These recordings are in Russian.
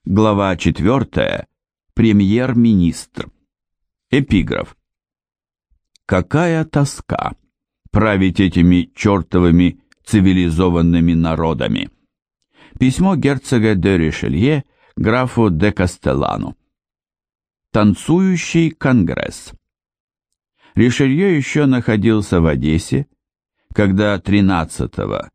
Глава 4. Премьер-министр. Эпиграф. Какая тоска править этими чертовыми цивилизованными народами. Письмо герцога де Ришелье графу де Кастеллану. Танцующий конгресс. Ришелье еще находился в Одессе, когда 13-25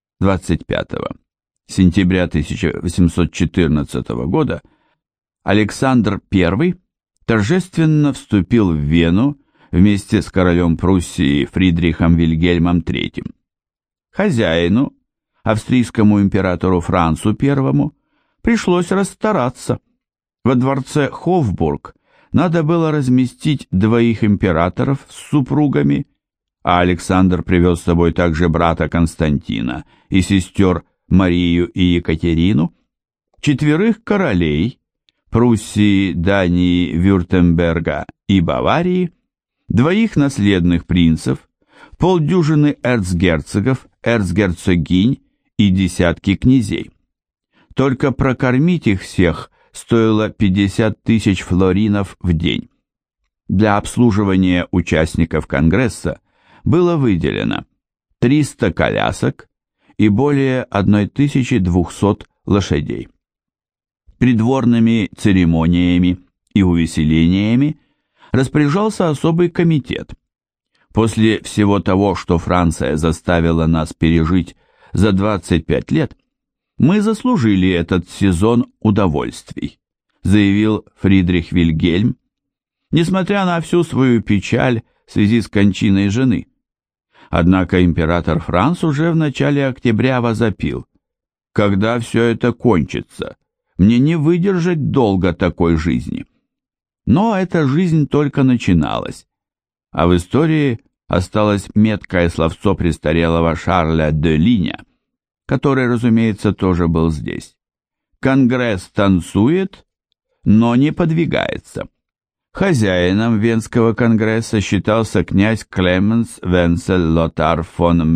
сентября 1814 года Александр I торжественно вступил в Вену вместе с королем Пруссии Фридрихом Вильгельмом III. Хозяину, австрийскому императору Францу I, пришлось расстараться. Во дворце Хофбург надо было разместить двоих императоров с супругами, а Александр привез с собой также брата Константина и сестер Марию и Екатерину, 4 королей Пруссии, Дании, Вюртемберга и Баварии, 2 наследных принцев, полдюжины эрцгерцогов, эрцгерцогинь и десятки князей. Только прокормить их всех стоило 50 тысяч флоринов в день. Для обслуживания участников Конгресса было выделено 300 колясок и более 1200 лошадей. Придворными церемониями и увеселениями распоряжался особый комитет. После всего того, что Франция заставила нас пережить за 25 лет, мы заслужили этот сезон удовольствий, заявил Фридрих Вильгельм, несмотря на всю свою печаль в связи с кончиной жены. Однако император Франц уже в начале октября возопил: «Когда все это кончится? Мне не выдержать долго такой жизни». Но эта жизнь только начиналась, а в истории осталось меткое словцо престарелого Шарля де Линя, который, разумеется, тоже был здесь. Конгресс танцует, но не подвигается. Хозяином Венского конгресса считался князь Клеменс Венцель Лотар фон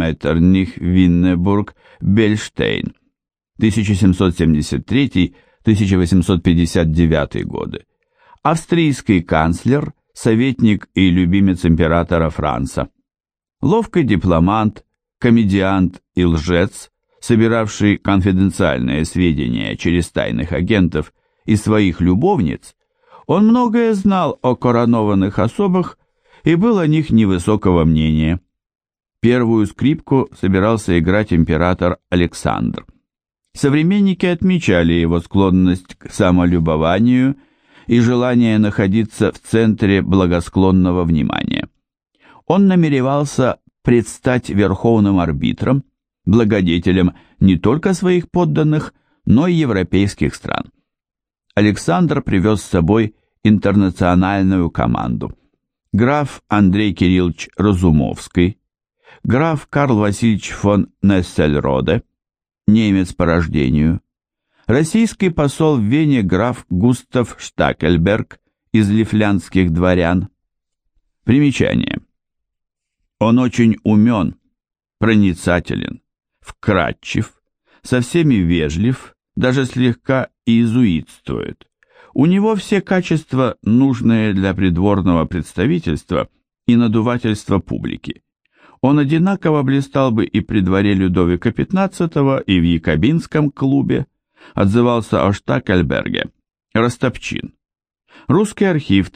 Меттерних-Виннебург-Бельштейн, 1773-1859 годы, австрийский канцлер, советник и любимец императора Франца, ловкий дипломат, комедиант и лжец, собиравший конфиденциальные сведения через тайных агентов и своих любовниц. Он многое знал о коронованных особах и был о них невысокого мнения. Первую скрипку собирался играть император Александр. Современники отмечали его склонность к самолюбованию и желание находиться в центре благосклонного внимания. Он намеревался предстать верховным арбитром, благодетелем не только своих подданных, но и европейских стран. Александр привез с собой интернациональную команду. Граф Андрей Кириллович Разумовский, граф Карл Васильевич фон Нессельроде, немец по рождению, российский посол в Вене граф Густав Штакельберг из лифляндских дворян. Примечание. Он очень умен, проницателен, вкрадчив, со всеми вежлив, даже слегка иезуитствует. У него все качества, нужные для придворного представительства и надувательства публики. Он одинаково блистал бы и при дворе Людовика XV, и в Якобинском клубе. Отзывался о Штакельберге Ростопчин. Русский архив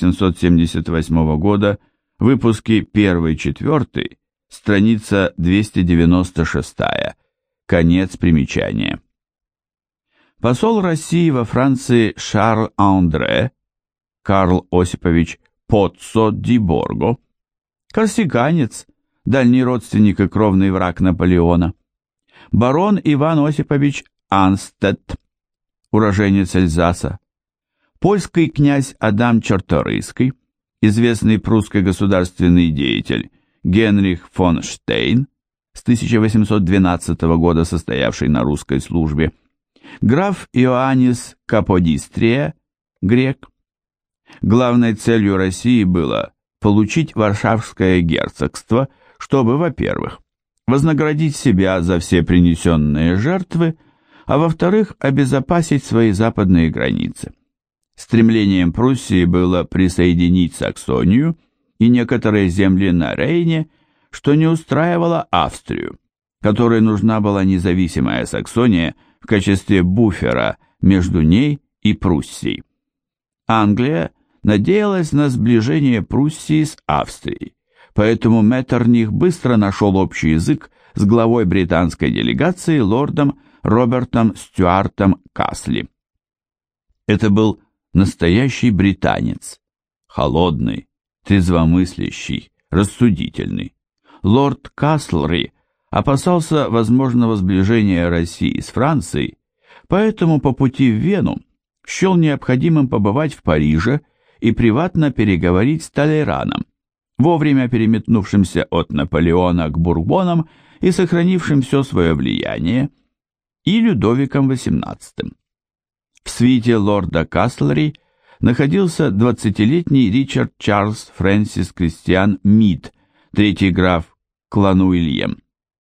1878 года, выпуски 1-4, страница 296, конец примечания. Посол России во Франции Шарль Андре, Карл Осипович Поццо ди Борго, корсиканец, дальний родственник и кровный враг Наполеона, барон Иван Осипович Анстедт, уроженец Эльзаса, польский князь Адам Чарторийский, известный прусский государственный деятель Генрих фон Штейн, с 1812 года состоявший на русской службе, граф Иоаннис Каподистрия, грек. Главной целью России было получить Варшавское герцогство, чтобы, во-первых, вознаградить себя за все принесенные жертвы, а во-вторых, обезопасить свои западные границы. Стремлением Пруссии было присоединить Саксонию и некоторые земли на Рейне, что не устраивало Австрию, которой нужна была независимая Саксония в качестве буфера между ней и Пруссией. Англия надеялась на сближение Пруссии с Австрией, поэтому Меттерних быстро нашел общий язык с главой британской делегации лордом Робертом Стюартом Касли. Это был настоящий британец, холодный, трезвомыслящий, рассудительный. Лорд Каслри опасался возможного сближения России с Францией, поэтому по пути в Вену счел необходимым побывать в Париже и приватно переговорить с Толейраном, вовремя переметнувшимся от Наполеона к Бурбонам и сохранившим все свое влияние, и Людовиком XVIII. В свите лорда Каслери находился 20-летний Ричард Чарльз Фрэнсис Кристиан Мид, третий граф Клануильем,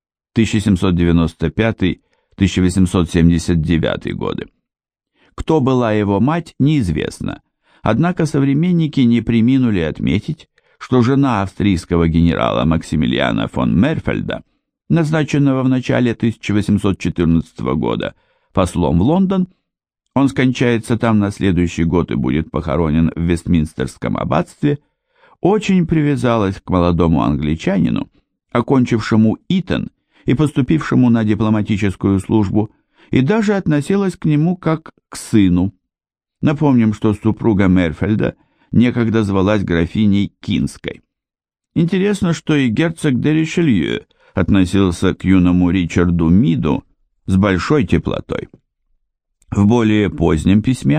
1795-1879 годы. Кто была его мать, неизвестно, однако современники не преминули отметить, что жена австрийского генерала Максимилиана фон Мерфельда, назначенного в начале 1814 года послом в Лондон, он скончается там на следующий год и будет похоронен в Вестминстерском аббатстве, очень привязалась к молодому англичанину, окончившему Итон и поступившему на дипломатическую службу, и даже относилась к нему как к сыну. Напомним, что супруга Мерфельда некогда звалась графиней Кинской. Интересно, что и герцог де Ришелье относился к юному Ричарду Миду с большой теплотой. В более позднем письме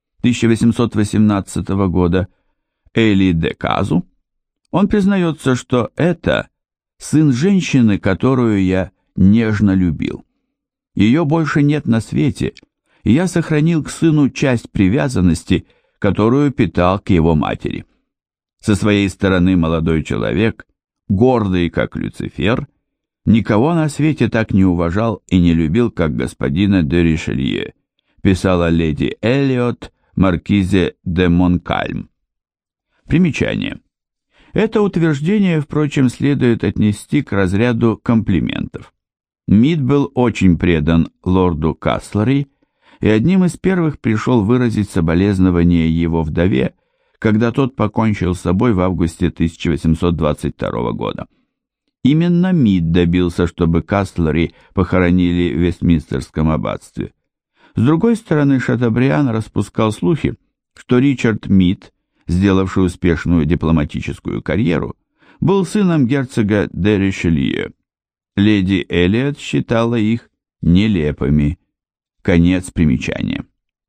1818 года Эли де Казу он признается, что это сын женщины, которую я нежно любил. Ее больше нет на свете, и я сохранил к сыну часть привязанности, которую питал к его матери. Со своей стороны молодой человек, гордый как Люцифер, никого на свете так не уважал и не любил, как господина де Ришелье, писала леди Эллиот маркизе де Монкальм. Примечание. Это утверждение, впрочем, следует отнести к разряду комплиментов. Мид был очень предан лорду Каслери и одним из первых пришел выразить соболезнование его вдове, когда тот покончил с собой в августе 1822 года. Именно Мид добился, чтобы Каслери похоронили в Вестминстерском аббатстве. С другой стороны, Шатобриан распускал слухи, что Ричард Мид, сделавший успешную дипломатическую карьеру, был сыном герцога де Ришелье. Леди Эллиот считала их нелепыми. Конец примечания.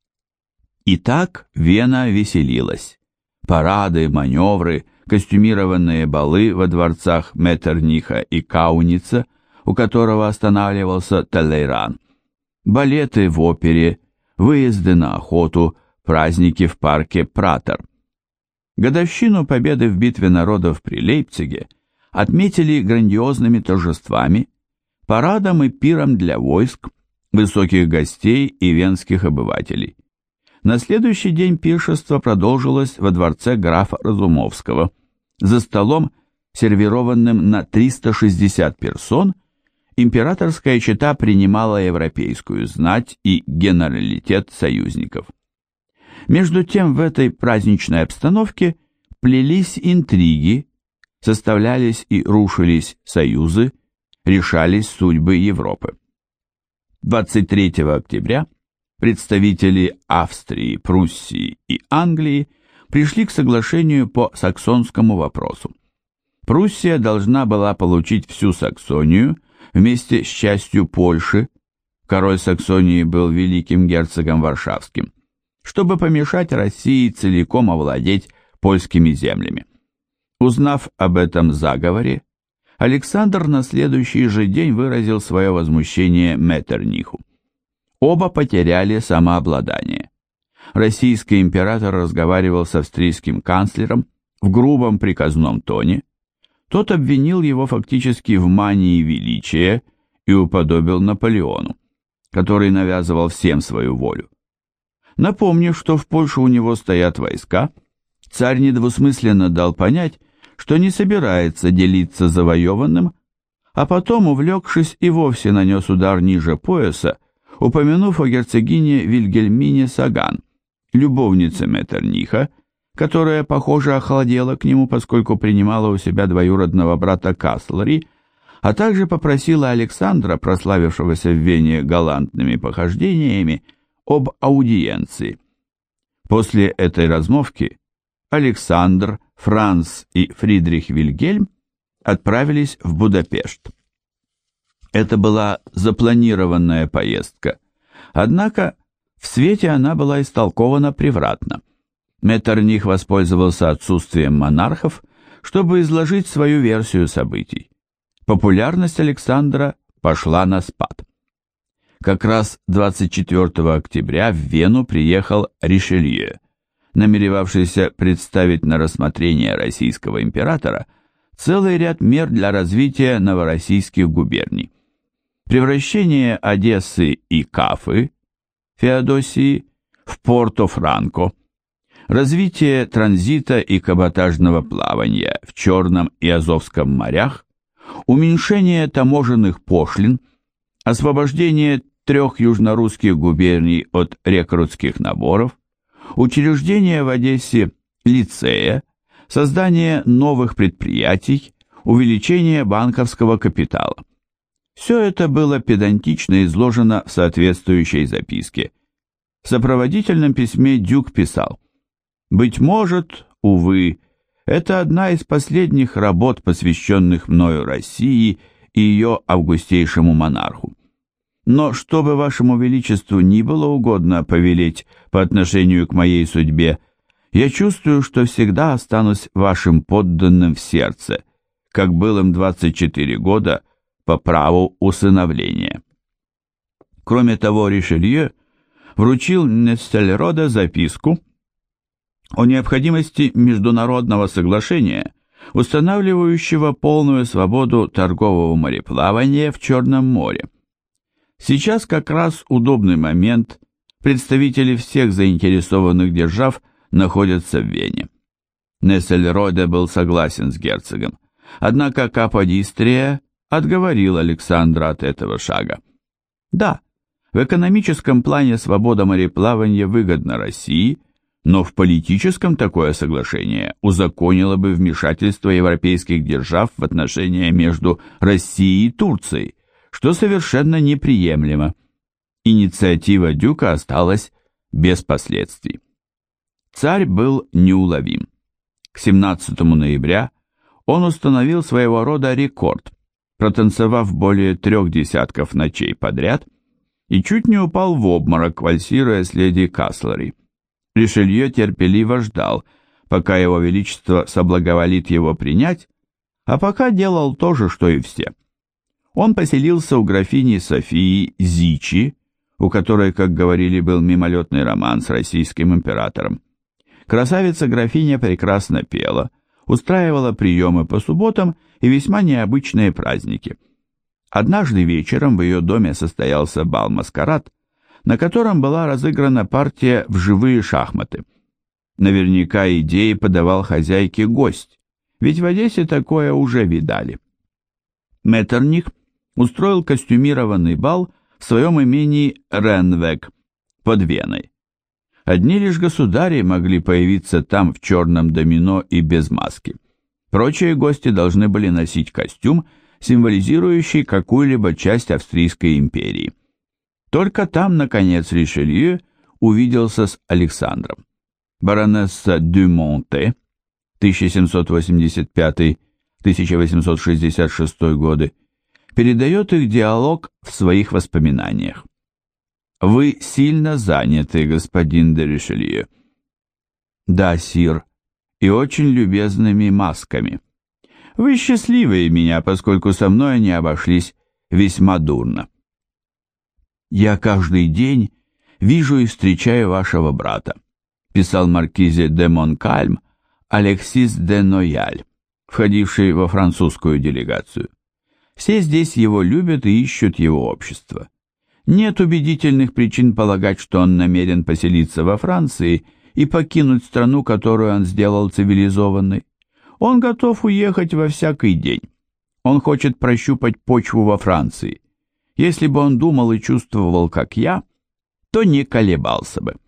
Итак, Вена веселилась. Парады, маневры, костюмированные балы во дворцах Меттерниха и Кауница, у которого останавливался Толейран, балеты в опере, выезды на охоту, праздники в парке Пратер. Годовщину победы в битве народов при Лейпциге отметили грандиозными торжествами, парадом и пиром для войск, высоких гостей и венских обывателей. На следующий день пиршество продолжилось во дворце графа Разумовского. За столом, сервированным на 360 персон, императорская чета принимала европейскую знать и генералитет союзников. Между тем в этой праздничной обстановке плелись интриги, составлялись и рушились союзы, решались судьбы Европы. 23 октября представители Австрии, Пруссии и Англии пришли к соглашению по саксонскому вопросу. Пруссия должна была получить всю Саксонию вместе с частью Польши, король Саксонии был великим герцогом Варшавским, чтобы помешать России целиком овладеть польскими землями. Узнав об этом заговоре, Александр на следующий же день выразил свое возмущение Меттерниху. Оба потеряли самообладание. Российский император разговаривал с австрийским канцлером в грубом приказном тоне. Тот обвинил его фактически в мании величия и уподобил Наполеону. который навязывал всем свою волю. Напомнив, что в Польше у него стоят войска, царь недвусмысленно дал понять, что не собирается делиться завоеванным, а потом, увлекшись, и вовсе нанес удар ниже пояса, упомянув о герцогине Вильгельмине Саган, любовнице Меттерниха, которая, похоже, охладела к нему, поскольку принимала у себя двоюродного брата Каслари, а также попросила Александра, прославившегося в Вене галантными похождениями, об аудиенции. После этой размовки Александр, Франц и Фридрих Вильгельм отправились в Будапешт. Это была запланированная поездка, однако в свете она была истолкована превратно. Меттерних воспользовался отсутствием монархов, чтобы изложить свою версию событий. Популярность Александра пошла на спад. Как раз 24 октября в Вену приехал Ришелье, намеревавшийся представить на рассмотрение российского императора целый ряд мер для развития новороссийских губерний. Превращение Одессы и Кафы, Феодосии, в Порто-Франко, развитие транзита и каботажного плавания в Черном и Азовском морях, уменьшение таможенных пошлин, освобождение 3 южнорусских губерний от рекрутских наборов, учреждение в Одессе лицея, создание новых предприятий, увеличение банковского капитала. Все это было педантично изложено в соответствующей записке. В сопроводительном письме Дюк писал: «Быть может, увы, это одна из последних работ, посвященных мною России и ее августейшему монарху. Но что бы вашему величеству ни было угодно повелеть по отношению к моей судьбе, я чувствую, что всегда останусь вашим подданным в сердце, как был им 24 года по праву усыновления». Кроме того, Ришелье вручил Нессельроде записку о необходимости международного соглашения, устанавливающего полную свободу торгового мореплавания в Черном море. Сейчас как раз удобный момент, представители всех заинтересованных держав находятся в Вене. Нессельроде был согласен с герцогом, однако Каподистрия отговорил Александра от этого шага. Да, в экономическом плане свобода мореплавания выгодна России, но в политическом такое соглашение узаконило бы вмешательство европейских держав в отношения между Россией и Турцией, что совершенно неприемлемо. Инициатива Дюка осталась без последствий. Царь был неуловим. К 17 ноября он установил своего рода рекорд, протанцевав более 3 десятков ночей подряд, и чуть не упал в обморок, вальсируя с леди Каслари. Ришелье терпеливо ждал, пока его величество соблаговолит его принять, а пока делал то же, что и все. Он поселился у графини Софии Зичи, у которой, как говорили, был мимолетный роман с российским императором. Красавица-графиня прекрасно пела, устраивала приемы по субботам и весьма необычные праздники. Однажды вечером в ее доме состоялся бал-маскарад, на котором была разыграна партия в живые шахматы. Наверняка идеи подавал хозяйке гость, ведь в Одессе такое уже видали. Меттерних устроил костюмированный бал в своем имении Ренвек под Веной. Одни лишь государи могли появиться там в черном домино и без маски. Прочие гости должны были носить костюм, символизирующий какую-либо часть Австрийской империи. Только там, наконец, Ришелье увиделся с Александром. Баронесса дю Монте, 1785-1866 годы, передает их диалог в своих воспоминаниях. «Вы сильно заняты, господин де Ришелье». «Да, сир, и очень любезными масками. Вы счастливые меня, поскольку со мной они обошлись весьма дурно». «Я каждый день вижу и встречаю вашего брата», писал маркизе де Монкальм Алексис де Нояль, входивший во французскую делегацию. «Все здесь его любят и ищут его общество. Нет убедительных причин полагать, что он намерен поселиться во Франции и покинуть страну, которую он сделал цивилизованной. Он готов уехать во всякий день. Он хочет прощупать почву во Франции. Если бы он думал и чувствовал, как я, то не колебался бы.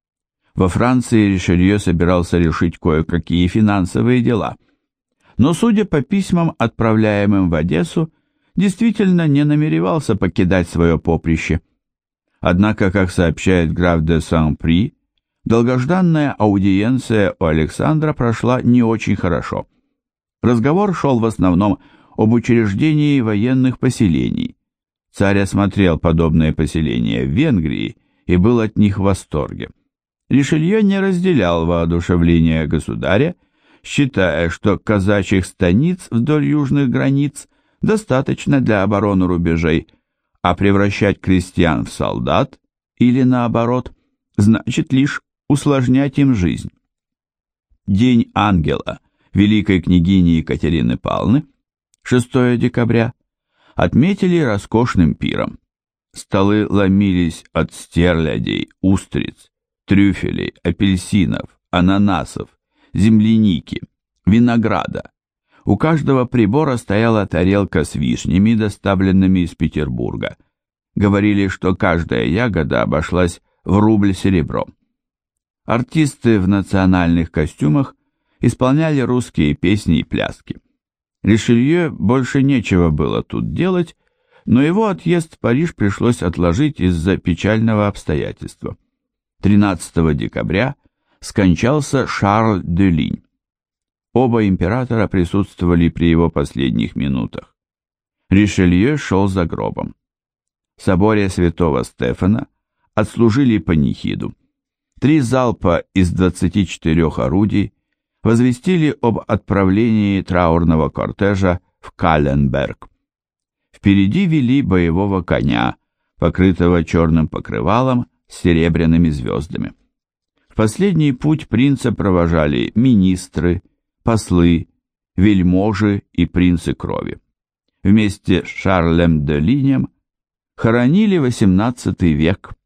Во Франции Ришелье собирался решить кое-какие финансовые дела. Но, судя по письмам, отправляемым в Одессу, действительно не намеревался покидать свое поприще. Однако, как сообщает граф де Сан-При, долгожданная аудиенция у Александра прошла не очень хорошо. Разговор шел в основном об учреждении военных поселений. Царь осмотрел подобные поселения в Венгрии и был от них в восторге. Ришелье не разделял воодушевления государя, считая, что казачьих станиц вдоль южных границ достаточно для обороны рубежей, а превращать крестьян в солдат, или наоборот, значит лишь усложнять им жизнь. День ангела великой княгини Екатерины Павловны, 6 декабря, отметили роскошным пиром. Столы ломились от стерлядей, устриц, трюфелей, апельсинов, ананасов, земляники, винограда. У каждого прибора стояла тарелка с вишнями, доставленными из Петербурга. Говорили, что каждая ягода обошлась в рубль серебром. Артисты в национальных костюмах исполняли русские песни и пляски. Ришелье больше нечего было тут делать, но его отъезд в Париж пришлось отложить из-за печального обстоятельства. 13 декабря скончался Шарль де Линь. Оба императора присутствовали при его последних минутах. Ришелье шел за гробом. В соборе святого Стефана отслужили панихиду. 3 залпа из 24 орудий возвестили об отправлении траурного кортежа в Каленберг. Впереди вели боевого коня, покрытого черным покрывалом с серебряными звездами. В последний путь принца провожали министры, послы, вельможи и принцы крови. Вместе с Шарлем де Линем хоронили XVIII век,